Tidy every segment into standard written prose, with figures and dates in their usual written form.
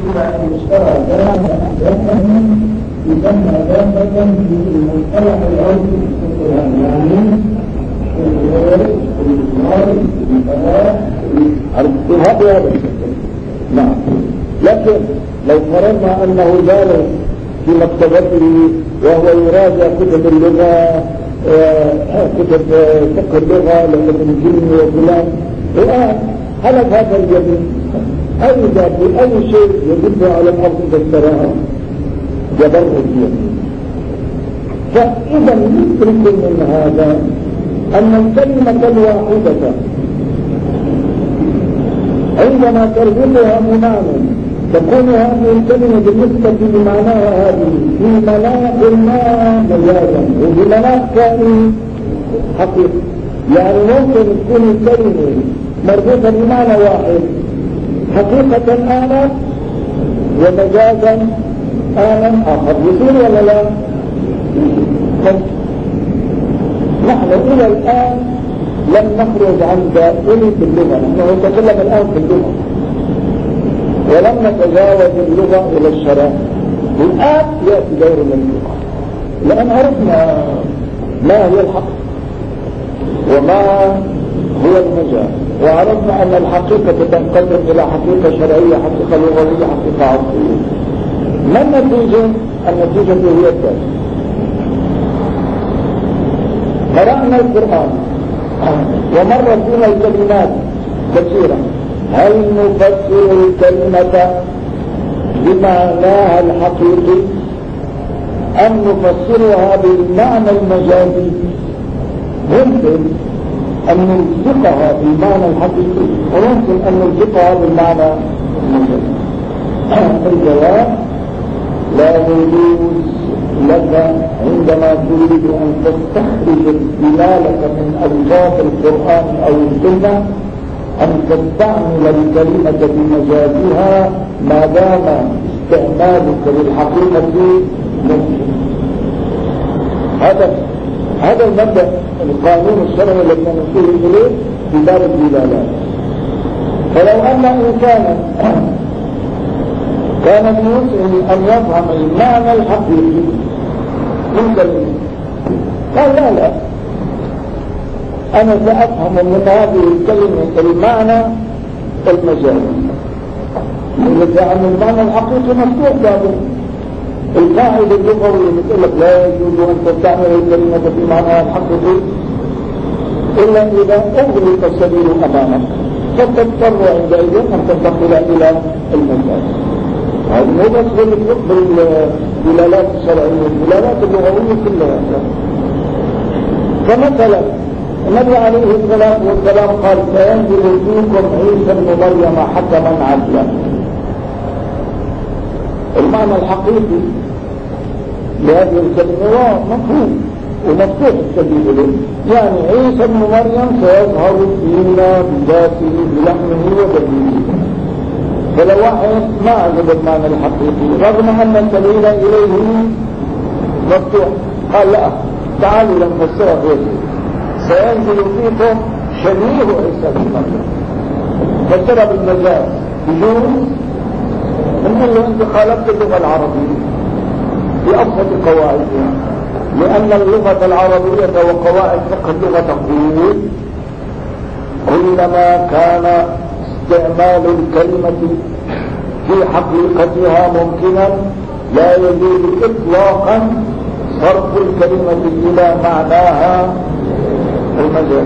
إلى أن يشترى دابة يسمى دابة في المصطلح العرفي يعني هذا نعم. لكن لو فرضنا أنه جالس في مكتبته وهو يراجع كتب اللغة كتب فقه اللغة لابن الجن وفلان الآن حلف هذا الجبين أي ذات أي شيء يدل على الأرض تستراها جبر الجبين. فإذا نترك من هذا أن الكلمة الواحدة عندما تربطها بمعنى تكون هذه الكلمة بالنسبة لمعناها هذه في مناط ما مجازا وفي مناط ثاني حقيقي. يعني ممكن تكون الكلمة مربوطة بمعنى واحد حقيقة آنا ومجازا آنا آخر. يصير ولا لا؟ نحن إلى الآن لم نخرج عن دائرة اللغة. نحن نتكلم الآن في اللغة ولم نتجاوز اللغة إلى الشرع. الآن يأتي دور اللغة لأن عرفنا ما هي الحق وما هو المجال، وعرفنا أن الحقيقة تنقسم إلى حقيقة شرعية، حقيقة لغوية، حقيقة عرفية. ما النتيجة؟ النتيجة هي التالية: قرأنا القرآن ومرت بنا الكلمات كثيرة، هل نفسر الكلمة بمعناها الحقيقي أم نفسرها بالمعنى المجازي؟ ممكن أن نلصقها بالمعنى الحقيقي وممكن أن نلصقها بالمعنى المجازي. الجواب: لا يجوز لك عندما تريد أن تستخرج الدلالة من ألفاظ القرآن أو السنة أن تستعمل الكلمة بمجازها ما دام استعمالك للحقيقة ممكن. هذا المبدأ القانون الشرعي الذي نصل إليه في باب الدلالات. فلو أن إنسانا كان من وسعه أن يفهم المعنى الحقيقي من كلمة قال لا أنا سأفهم من هذه الكلمة المعنى المجازي، لأن المعنى الحقيقي مفتوح بابه. القاعدة اللغوية بتقول لك لا يجوز أن تستعمل الكلمة في معناها الحقيقي إلا إذا أغلق السبيل أمامك، فتضطر عندئذ أن تنتقل إلى المجاز. هذا مو بس بالدلالات الشرعية، الدلالات اللغوية كلها. فمثلا النبي عليه الصلاة والسلام قال: سينزل فيكم عيسى بن مريم حكما عدلا. المعنى الحقيقي لهذه الكلمة مفهوم ومفتوح السبيل له، يعني عيسى بن مريم سيظهر فينا بذاته بلحمه ودمه. فلو واحد ما عجب المعنى الحقيقي رغم أن السبيل إليه مفتوح قال: لا، تعالوا لنفسرها غير سينزل فيكم شبيه عيسى بن مريم، فسرها بالمجاز يجوز. نقول له: أنت خالفت اللغة العربية بأبسط قواعدها، لأن اللغة العربية وقواعد فقه اللغة تقول: كلما كان استعمال الكلمة في حقيقتها ممكنا لا يجوز إطلاقا صرف الكلمة إلى معناها المجاز.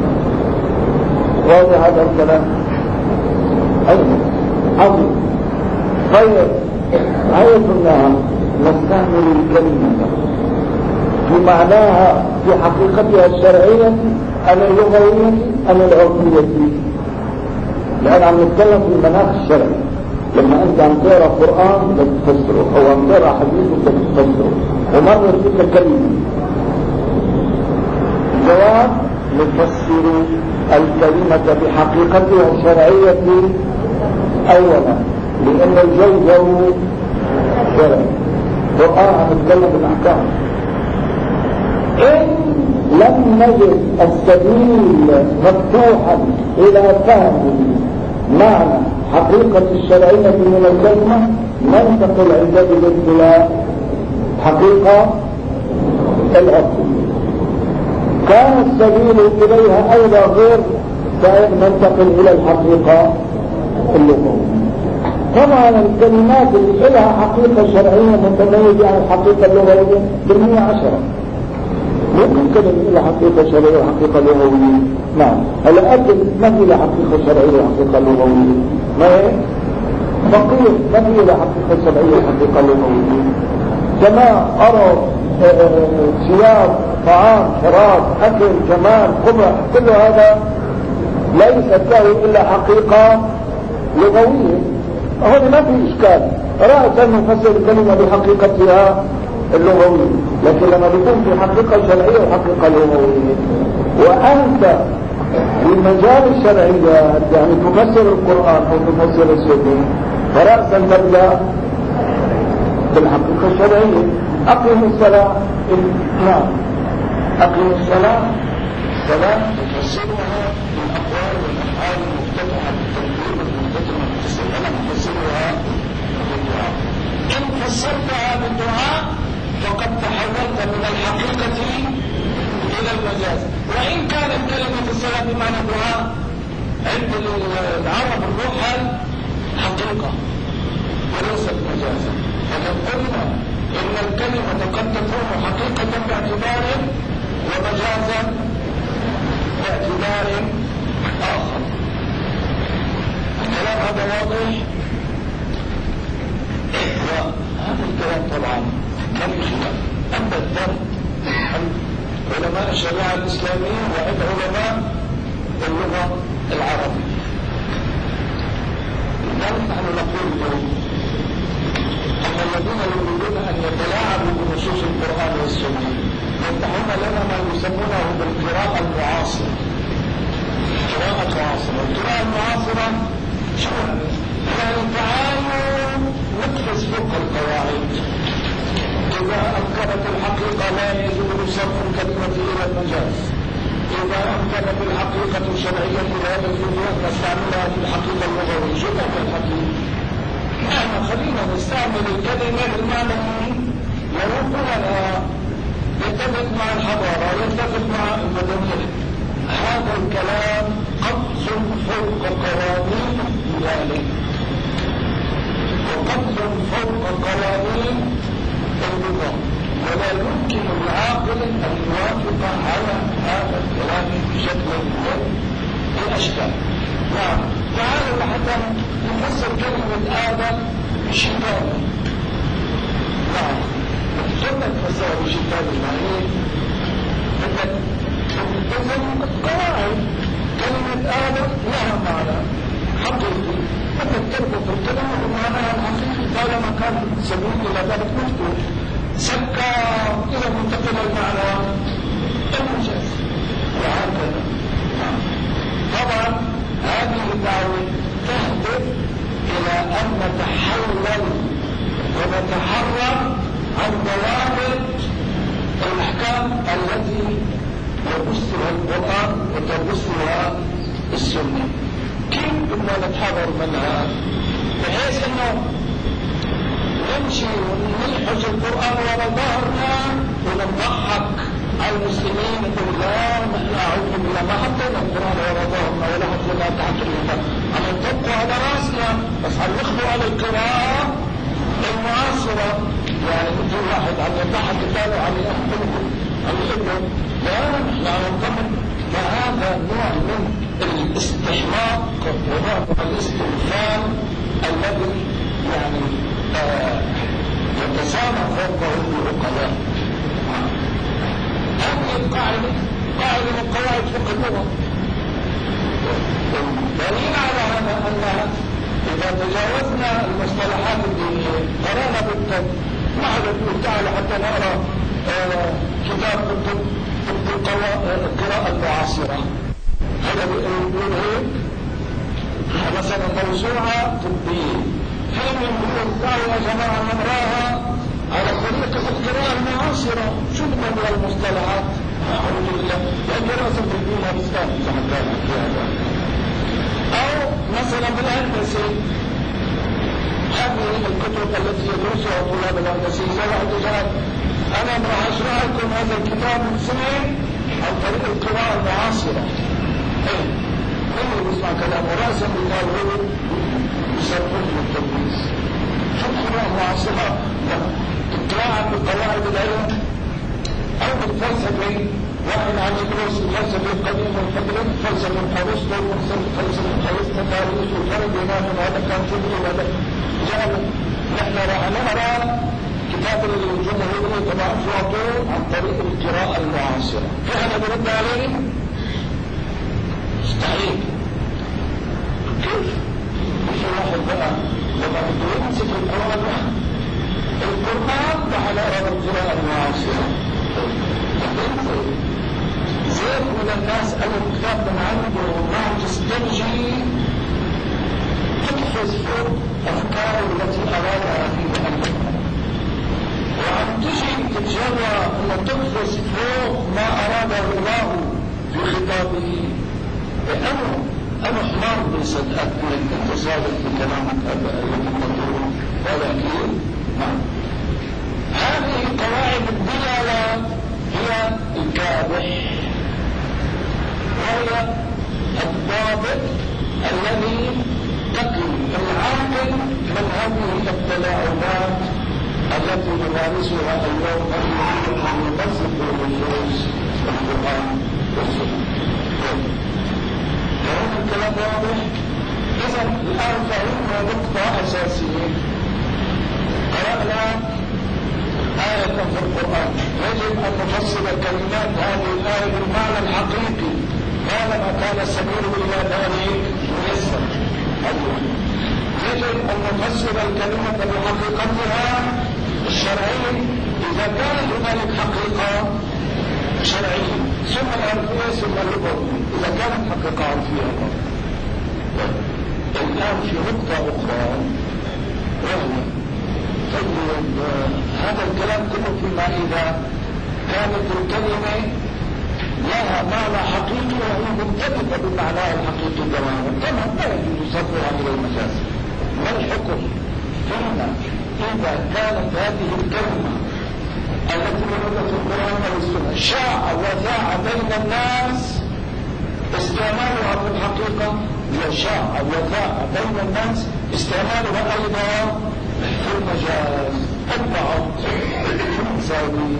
واضح هذا الكلام؟ أيضا عظيم. طيب، عايزنا نستعمل الكلمة في معناها في حقيقتها الشرعية أم اللغوية أم العرفية؟ لأن عم نتكلم في المناخ الشرعي. لما أنت عم تقرأ قرآن بتفسره أو عم تقرأ حديث بتفسره ومرت بك كلمة، الجواب: نفسر الكلمة بحقيقتها الشرعية أولا، لأن الجوز شرعي. القرآن عم يتكلم بالأحكام. إن لم نجد السبيل مفتوحا إلى فهم معنى حقيقة الشرعية من الكلمة ننتقل عند إلى حقيقة الأصل. كان السبيل إليها أيضا غير ننتقل إلى الحقيقة اللغوية. طبعا الكلمات اللي لها حقيقة شرعية متميزة عن الحقيقة اللغوية بالمئة عشرة. ممكن كلمة لها حقيقة شرعية وحقيقة لغوية. نعم. هلا أكل ما في له حقيقة شرعية وحقيقة لغوية. ما هي؟ فقير ما في له حقيقة شرعية وحقيقة لغوية. سماء، أرض، ثياب، طعام، شراب، أكل، جمال، قبح، كل هذا ليست له إلا حقيقة لغوية. هذا ما في إشكال. رأسا نفسر الكلمة بحقيقتها اللغوية، لكن لما بيكون في حقيقة شرعية وحقيقة لغوية، وأنت في مجال الشرعيات يعني تفسر القرآن أو تفسر السنة، فرأسا تبدأ بالحقيقة الشرعية. أقيم الصلاة. نعم. أقيم الصلاة. الصلاة تفسرها بالأقوال والأفعال المفتتحة بالتنبيه والمفتتحة بالتسليم. أنا أفسرها بالدعاء. إن فسرتها بالدعاء فقد تحولت من الحقيقة إلى المجاز. وإن كانت كلمة الصلاة بمعنى الدعاء عند العرب الروح حقيقة وليست مجازا. فلو قلنا إن الكلمة قد تكون حقيقة باعتبار ومجازا باعتبار آخر. الكلام هذا واضح. وهذا الكلام طبعا كم خلاف. أما الدرء علماء الشريعة الإسلامية وعند علماء اللغة العربية. لذلك نحن نقول اليوم أن الذين يريدون أن يتلاعبوا بنصوص القرآن والسنة يفتحون لنا ما يسمونه بالقراءة المعاصرة. القراءة المعاصرة. القراءة المعاصرة شو يعني؟ تعالوا نقفز فوق القواعد. إذا أمكنت الحقيقة لا يجوز صرف الكلمة إلى المجاز. إذا أمكنت الحقيقة الشرعية لا يجوز أن نستعملها في الحقيقة اللغوية. شو معنى الحقيقة؟ يعني خلينا نستعمل الكلمة بالمعنى يروقها يتفق مع الحضارة يتفق مع المدنية. هذا الكلام قفز فوق قوانين ذلك وقفز فوق قوانين النظام، ولا يمكن لعاقل أن يوافق على هذا الكلام بشكل من الأشكال. نعم. تعالوا حتى نفسر كلمة آدم بشتان. نعم. ثم تفسر بشتان المعنى بدك تلزم القواعد. كلمة آدم لها معنى حقيقي، بدك تربط الكلمة بمعناها الحقيقي طالما كان سبيل إلى ذلك مفتوح. سكى إذا منتقل المعنى المجاز وهكذا. طبعا هذه الدعوة تهدف إلى أن نتحلل ونتحرر عن ضوابط الأحكام التي يبثها القرآن وتبثها السنة. كيف بدنا نتحرر منها؟ بحيث أنه نمشي ونلحج القرآن ورا ظهرنا ونضحك على المسلمين نقول لا نحن أعوذ بالله ما حطينا القرآن ورا ظهرنا ولا حطينا تحت الإيمان، عم نطبقه على راسنا بس عم نخلو على القراءة المعاصرة. يعني مثل واحد عم يضحك الثاني عم يأخذه عم يقول لا نحن عم نطبق. فهذا نوع من الاستحماق ونوع من الاستغفال الذي يعني يتسامى فوقه العقلاء. هذه القاعدة قاعدة من قواعد فقه اللغة. والدليل على هذا أنها إذا تجاوزنا المصطلحات الدينية قرانا بالطب ما حدا يقول تعالى حتى نقرأ كتاب القراءة المعاصرة. هذا يقول هيك مثلا موسوعة طبية حين يقول تعالوا يا جماعة نقراها على طريقة القراءة المعاصرة. شو بدنا من المصطلحات؟ أعوذ بالله لأن دراسة الدين الإسلامي كما كان في هذا. أو مثلا بالهندسة هذه الكتب التي يدرسها طلاب الهندسة واحد أنا راح أشرح لكم هذا الكتاب من سنة عن طريق القراءة المعاصرة. كل يسمع كلام ورأسا بقال هو يسمونه التدريس. شو القراءة المعاصرة؟ القراءة بقواعد العلم أو بالفلسفة. واحد عم يدرس الفلسفة القديمة والحديث، فلسفة أرسطو وفلسفة أرسطاطاليس والفرق بينهم، هذا كان كله وهذا جاب. نحن راح نقرأ كتاب الجمهورية تبع أفلاطون عن طريق القراءة المعاصرة. في حدا برد عليه؟ مستحيل. كيف؟ مش واحد بقى لما بده يمسك القرآن على القراءة المعاصرة. زيت من الناس قالوا كتاب من عنده ما تسترجي تقفز فوق أفكاره التي أرادها في مؤلفها، وعم تجي تتجرى أن تقفز فوق ما أراده الله في خطابه. أنا حمار بصدقك أنك أنت صادق في كلامك الذي تقول، ولكن هذه قواعد الدلالة هي الكابح، وهي الضابط الذي تقي العاقل من هذه التلاعبات التي نمارسها اليوم نريد أن نبسط النصوص القرآن والسنة. كلام الكلام واضح. إذا الآن فهمنا نقطة أساسية. قرأنا آية في القرآن، يجب أن نفسر كلمات هذه الآية بالمعنى الحقيقي طالما كان السبيل إلى ذلك ميسر. يجب أن نفسر الكلمة بحقيقتها الشرعية إذا كانت هنالك حقيقة شرعية، ثم العرفية ثم اللغوية إذا كانت حقيقة عرفية. الآن في نقطة أخرى، وهي هذا الكلام كله فيما إذا كانت الكلمة لها معنى حقيقي وهي مرتبطة بمعناها الحقيقي تماما، طبعا لا يجوز صرفها إلى المجاز. ما الحكم فيما إذا كانت هذه الكلمة التي وردت في القرآن والسنة شاع وذاع بين الناس استعمالها في الحقيقة، وشاع وذاع بين الناس استعمالها أيضا في المجاز. البعض يساوي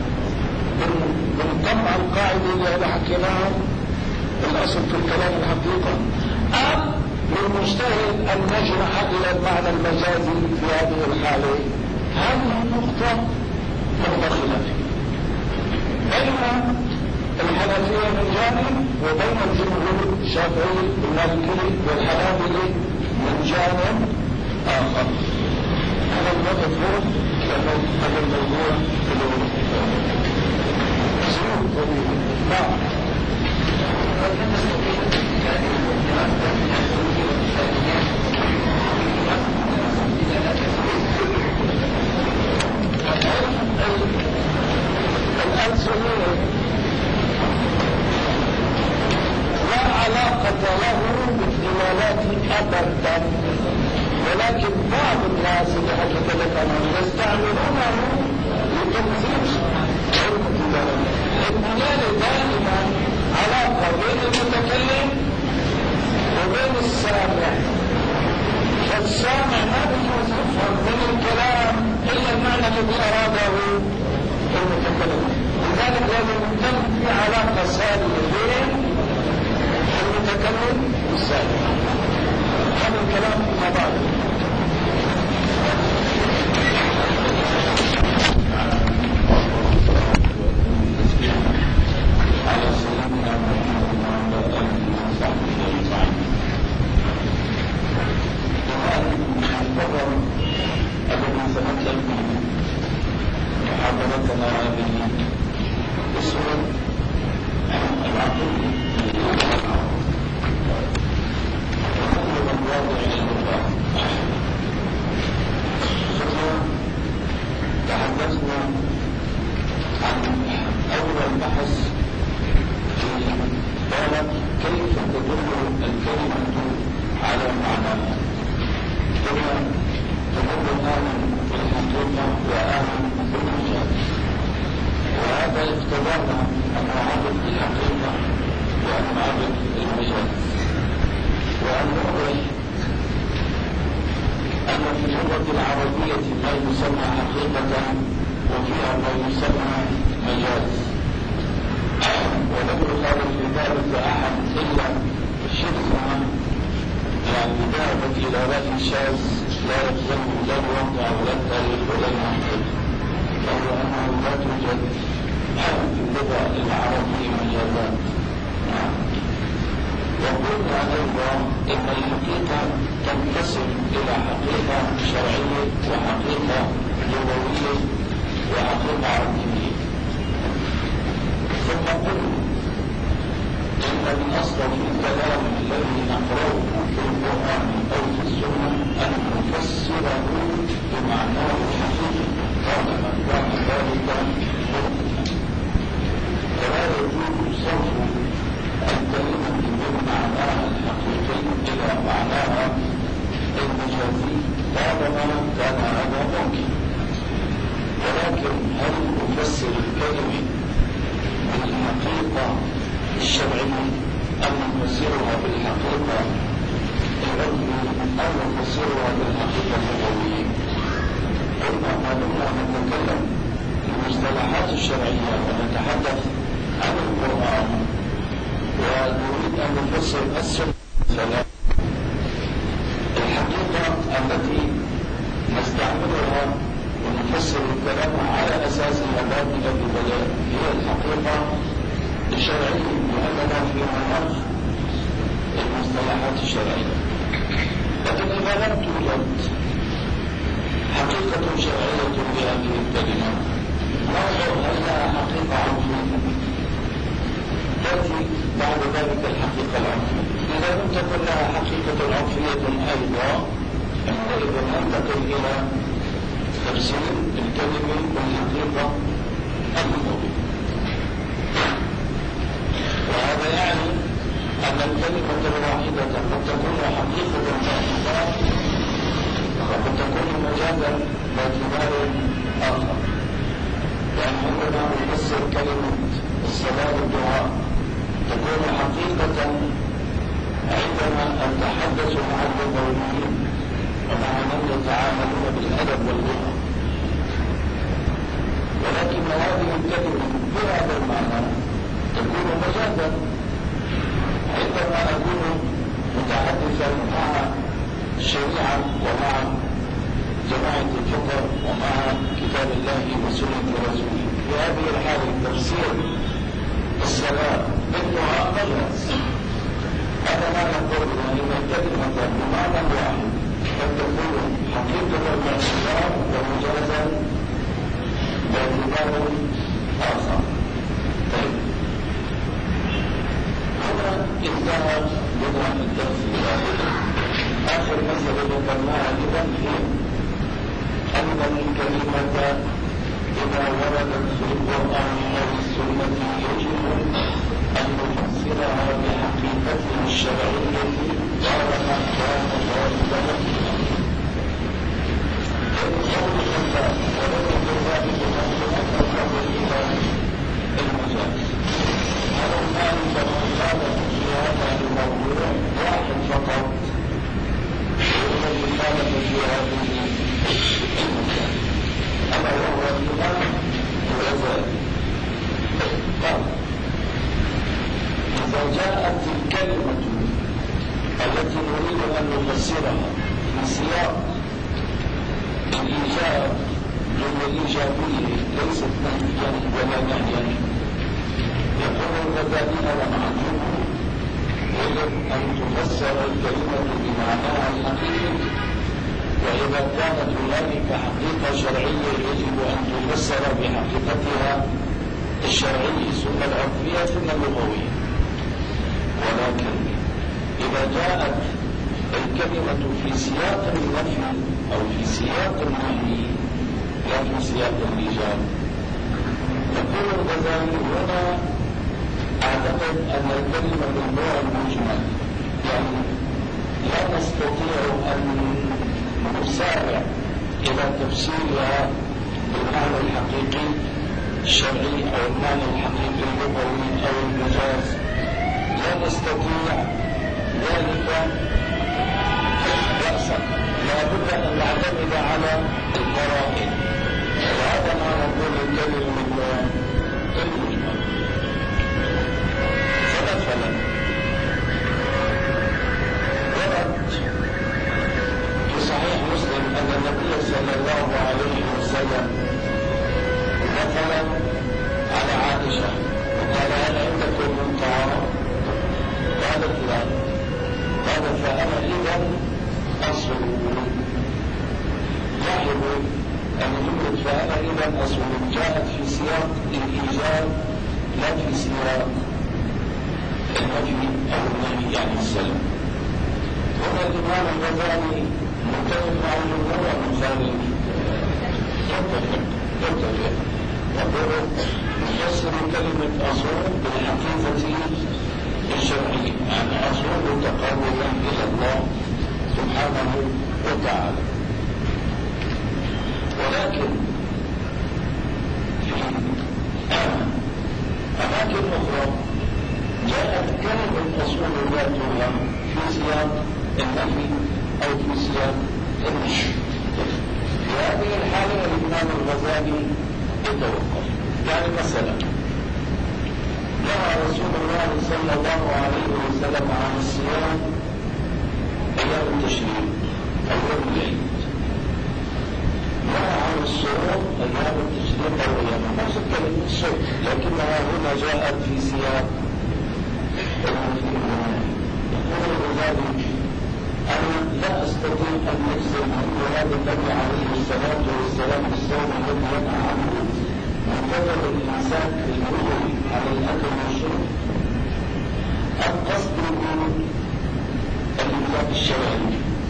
بالطبع القاعدة اللي حكيناها الأصل في الكلام الحقيقة، أم للمجتهد أن نجرح إلى المعنى المجازي في هذه الحالة. هذه النقطة خلافية بين الحنفية من جانب وبين الجمهور الشافعي والمالكي والحنابلة من جانب آخر. هذا الموضوع هذا الموضوع الألسنية لا علاقة له بالدلالات أبدا، ولكن بعض الناس اللي حكيت لك عنهم يستعملونه لتنزيل علم الدلالة. الدلالة دائما علاقة بين المتكلم وبين السامع، فالسامع ما بيجوز يفهم من الكلام إلا المعنى الذي أراده المتكلم، لذلك لازم يتم في علاقة سالية بين المتكلم والسامع. هذا الكلام ما بعد على سيدنا محمد وعلى آله وصحبه أجمعين. المحاضرة التي سنتلقي محاضرتنا هذه اسم العقل تحدثنا عن أول بحث في باب كيف تدل الكلمة على اللغة العربية ما يسمى حقيقة وفيها ما يسمى مجاز، ولم يخالف في ذلك أحد إلا شخصا يعني ذهبت إلى رأي شاذ لا يلزم لا الواقع ولا التاريخ ولا المنطق، وهو أنه لا توجد في اللغة العربية مجازات. وقلنا أيضا أن الحقيقة تنقسم إلى حقيقة شرعية وحقيقة لغوية وحقيقة عقلية. ثم قلنا إن الأصل في الكلام الذي نقرأه في القرآن أو في السنة أن نفسره بمعناه الحقيقي طالما كان ذلك ممكنا، فلا يجوز صرف الكلمة من معناها الحقيقي إلى معناها المجازي طالما كان هذا ممكن. ولكن هل نفسر الكلمة بالحقيقة الشرعية أم نفسرها بالحقيقة العلمية أم نفسرها بالحقيقة اللغوية؟ قلنا ما دمنا نتكلم المصطلحات الشرعية ونتحدث عن القرآن ونريد أن نفسر السنة الحقيقة التي نستعملها ونفسر الكلام على أساسها بابنا ببلاء هي الحقيقة الشرعية، لأننا في مناخ المصطلحات الشرعية. لكن إذا لم توجد حقيقة شرعية بهذه الكلمة ننظر هل لها حقيقة عرفية تأتي بعد ذلك الحقيقة العرفية. إذا لم تكن لها حقيقة عرفية أيضا عندئذ ننتقل إلى تفسير الكلمة بالحقيقة اللغوية. وهذا يعني أن الكلمة الواحدة قد تكون حقيقة باعتبار وقد تكون مجازا باعتبار آخر. يعني عندما نفسر كلمة الصلاة والدعاء تكون حقيقة عندما أتحدث مع اللغويين ومع من يتعاملون بالأدب واللغة، ولكن هذه الكلمة بهذا المعنى تكون مجازا عندما أكون متحدثا مع الشريعة ومع جماعة الفقه ومع كتاب الله وسنة رسوله. في هذه الحالة تفسير الصلاة بالدعاء مجاز. هذا ما نقول أن الكلمة بمعنى واحد قد تكون حقيقة باعتبار ومجازا باعتبار آخر. طيب هنا انتهى بنا الدرس الأول. آخر مسألة ذكرناها إذن هي أن الكلمة إذا وردت في القرآن أو السنة يجب أن نفسرها بحقيقتها الشرعية طالما كان ذلك ممكنا. قول الله ولم يكن ذلك ممكنا فانظر إلى المجاز. هذا الآن كما قال في هذا الموضوع واحد فقط الذي قال في هذه المجاز، ألا وهو الإمام الغزالي. قال إذا جاءت الكلمة التي نريد أن نفسرها في سياق الإيجاب والإيجابية ليست نهيا ولا نهيا، يقول الغزالي هذا معلوم يجب أن تفسر الكلمة بمعناها الحقيقي، وإذا كانت هنالك حقيقة شرعية يجب أن تفسر بحقيقتها الشرعية ثم العرفية ثم اللغوية. ولكن إذا جاءت الكلمة في سياق النفي أو في سياق النهي لا في سياق الإيجاب، يقول الغزالي هنا أعتقد أن الكلمة من نوع المجمل، يعني لا نستطيع أن نسارع إلى تفسيرها بالمعنى الحقيقي الشرعي أو المعنى الحقيقي اللغوي أو المجاز، لا نستطيع ذلك رأسا، لا بد أن نعتمد على القرائن، وهذا ما نقول الكلمة المجمل. فمثلا ورد في صحيح مسلم أن النبي صلى الله عليه وسلم دخل على عائشة وقال: هل عندكم من طعام؟ قالت: لا. قال: فأنا إذا أصوم. لاحظوا أن جملة فأنا إذا أصوم جاءت في سياق الإيجاب لا في سياق النفي أو النهي عن السلم. هنا الإمام الغزالي متفق مع الجمهور المخالف، يتفق يقول: يفسر كلمة أصوم بالحقيقة الشرعية، يعني أصوم تقربا إلى الله سبحانه وتعالى. ولكن في أماكن أخرى جاءت كلمة أصوم ذاتها في سياق النفي أو في سياق النهي. في هذه الحالة الإمام الغزالي يتوقف. يعني مثلا نهى رسول الله صلى الله عليه وسلم عن الصيام أيام التشريق أو يوم العيد، نهى عن الصوم أيام التشريق أو أيام نفس كلمة الصوم، لكنها هنا جاءت في سياق النفي. يقول الغزالي: أنا لا أستطيع أن أجزم هذا النبي عليه الصلاة والسلام بالصوم الذي ينهى عنه من قدر الإنسان الجبري على الأكل والشرب، أم قصده الإنفاق الشرعي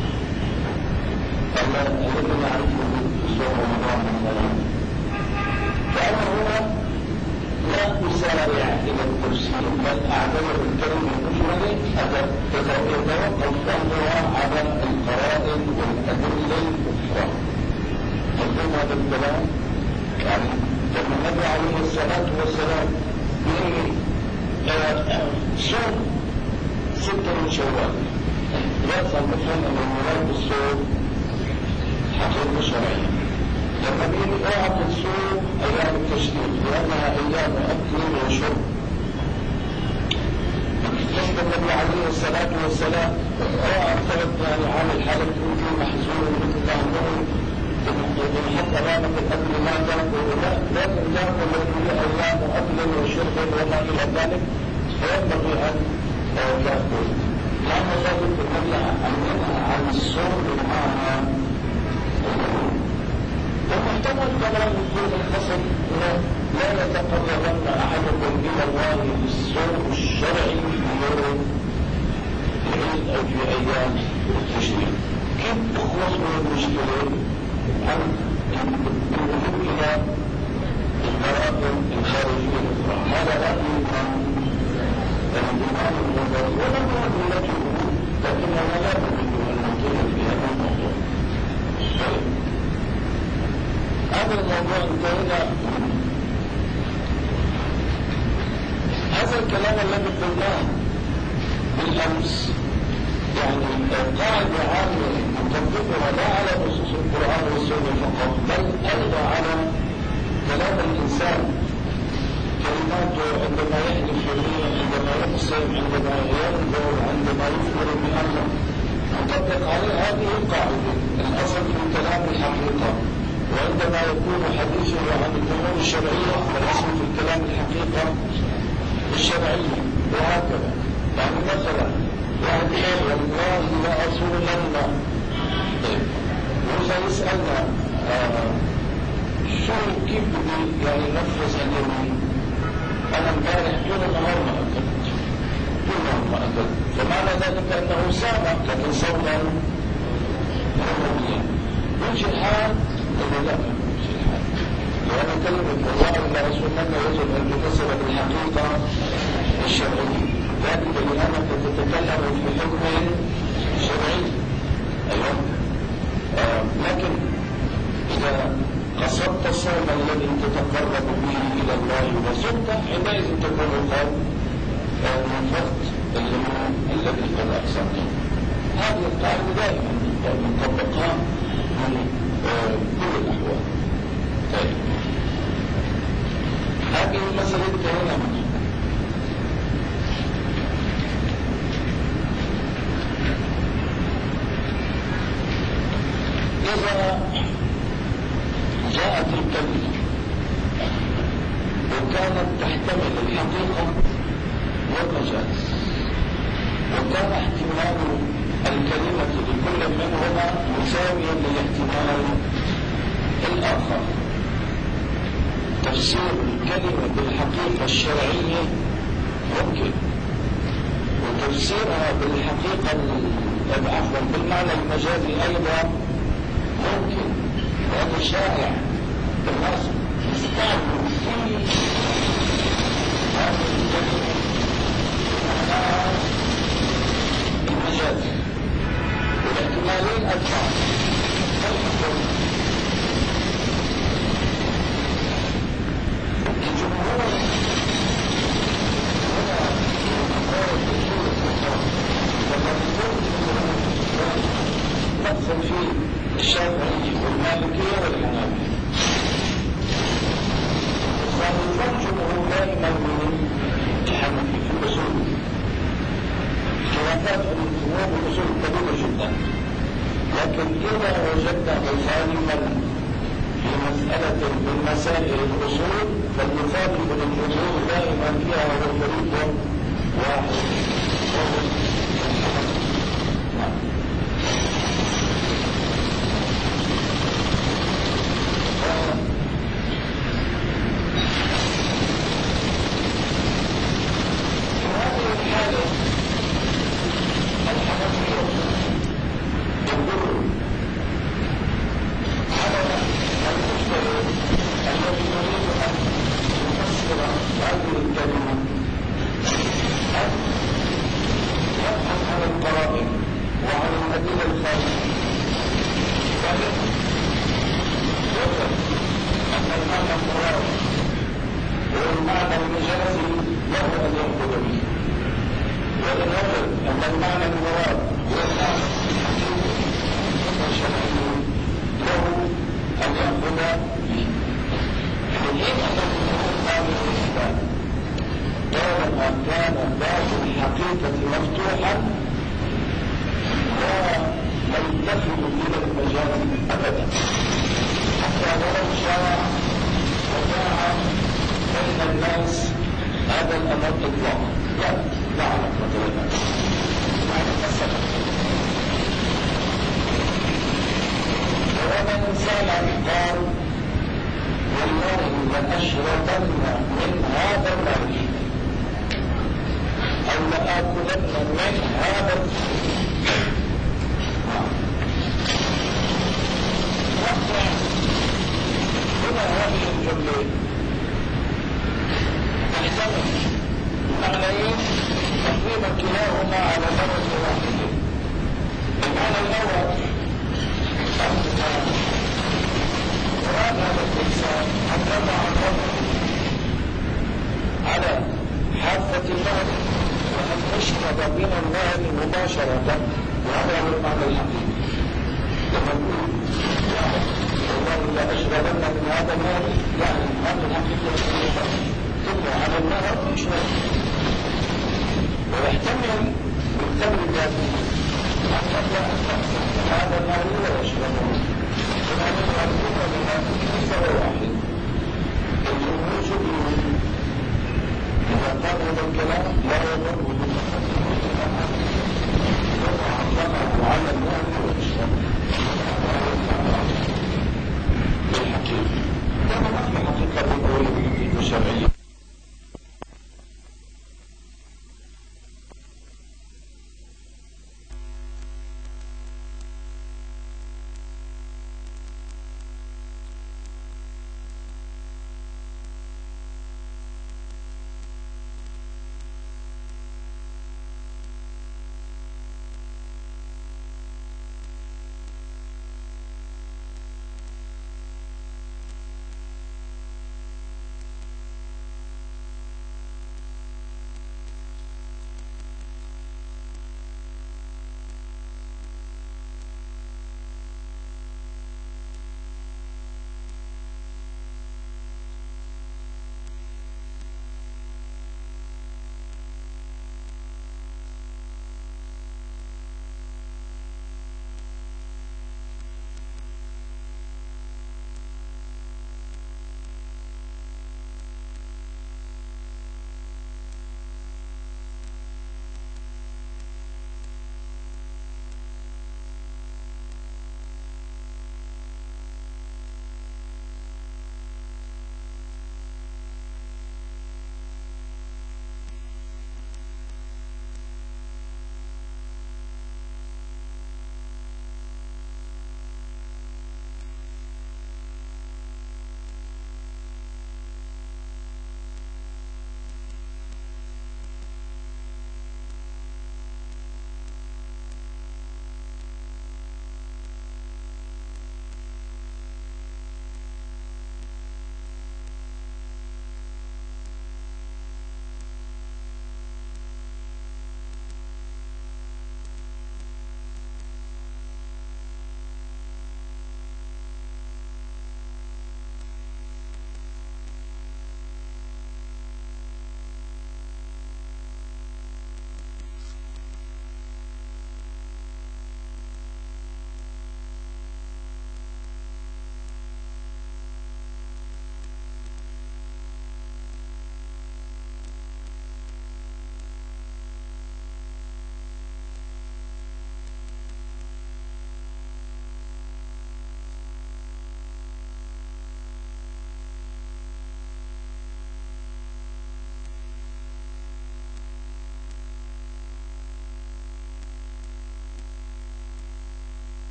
الذي نعرفه في صوم رمضان مثلا. فأنا هنا لا أسارع إلى التفسير، بل أعتبر الكلمة المجملة تتوقف أمرها على القرائن والأدلة الأخرى. مفهوم هذا الكلام؟ يعني لما النبي عليه الصلاة والسلام صوم 6 من شوال، يفهم مفهوم أن المراد بالصوم حقيقة شرعية. لما بيجي اوعى الصوم ايام التشريق لانها ايام اكل وشرب. يحب النبي عليه الصلاه والسلام اوعى افترض يعني عامل حاله يمكن محزون مثل ما نقول بنحط امامك الاكل ما تاكل، لا، لكن تاكل الذي هي ايام اكل وشرب وما الى ذلك، فينبغي ان تاكل. لان ذلك النبي عن الصوم بمعنى ومحتمل كمان يكون الحسن لا يتقربن احدكم الى الله بالصوم الشرعي في يوم العيد او في ايام التشريق. كيف تخلص من المشكله؟ عن الوجود الى القرائن الخارجيه الاخرى. هذا راي الامام الغزالي ولم يكن له، لكننا لا نريد ان نطيل في هذا الموضوع. هذا الموضوع انتهينا. هذا الكلام الذي قلناه بالامس يعني قاعدة عامة نطبقها لا على نصوص القرآن والسنة فقط، بل أيضا على كلام الإنسان، كلماته عندما يحلف يمين، عندما يقسم، عندما ينظر، عندما يخبر بأمره، نطبق عليه هذه القاعدة. الأصل في الكلام الحقيقة، وعندما يكون حديثه عن الأمور الشرعية فالأصل في الكلام الحقيقة الشرعية. وهكذا يعني مثلا واحد قال والله لا أصولن، وإذا يسألنا شو كيف بدي يعني نفذ اليمين؟ أنا امبارح طول النهار ما أكلت، فمعنى ذلك أنه صام، لكن صوما مرضيا. وجه الحال لا مش الحال، وأنا كلمة والله إلا رسول الله يجب أن تتصل بالحقيقة الشرعية، ذلك لأنك تتكلم في حكم شرعي. أيوة. لكن إذا قصدت الصوم الذي تتقرب به إلى الله وصمت، حينئذ تكون قد نفذت اليمين الذي قد أقسمته. هذه القاعدة دائما نطبقها من كل الأحوال. طيب هذه المسألة الثانية إذا جاءت الكلمة وكانت تحتمل الحقيقة والمجاز، وكان احتمال الكلمة لكل منهما مساويا للاحتمال الآخر، تفسير الكلمة بالحقيقة الشرعية ممكن، وتفسيرها بالحقيقة بالمعنى المجازي أيضا ممكن، وهذا شائع. الناس يستعملوا في هذه الكلمة معناها المجازي، والاحتمالين أدفع. الجمهور نقصد فيه الشافعي والمالكية والحنابلة، ويترجمه دائما من الحنفي في الأصول. خلافات الأمور والأصول كبيرة جدا، لكن إذا وجدنا مخالفا في مسألة من مسائل الأصول فالمخالف للجمهور دائما فيها هو فريق واحد وهو الحنفي.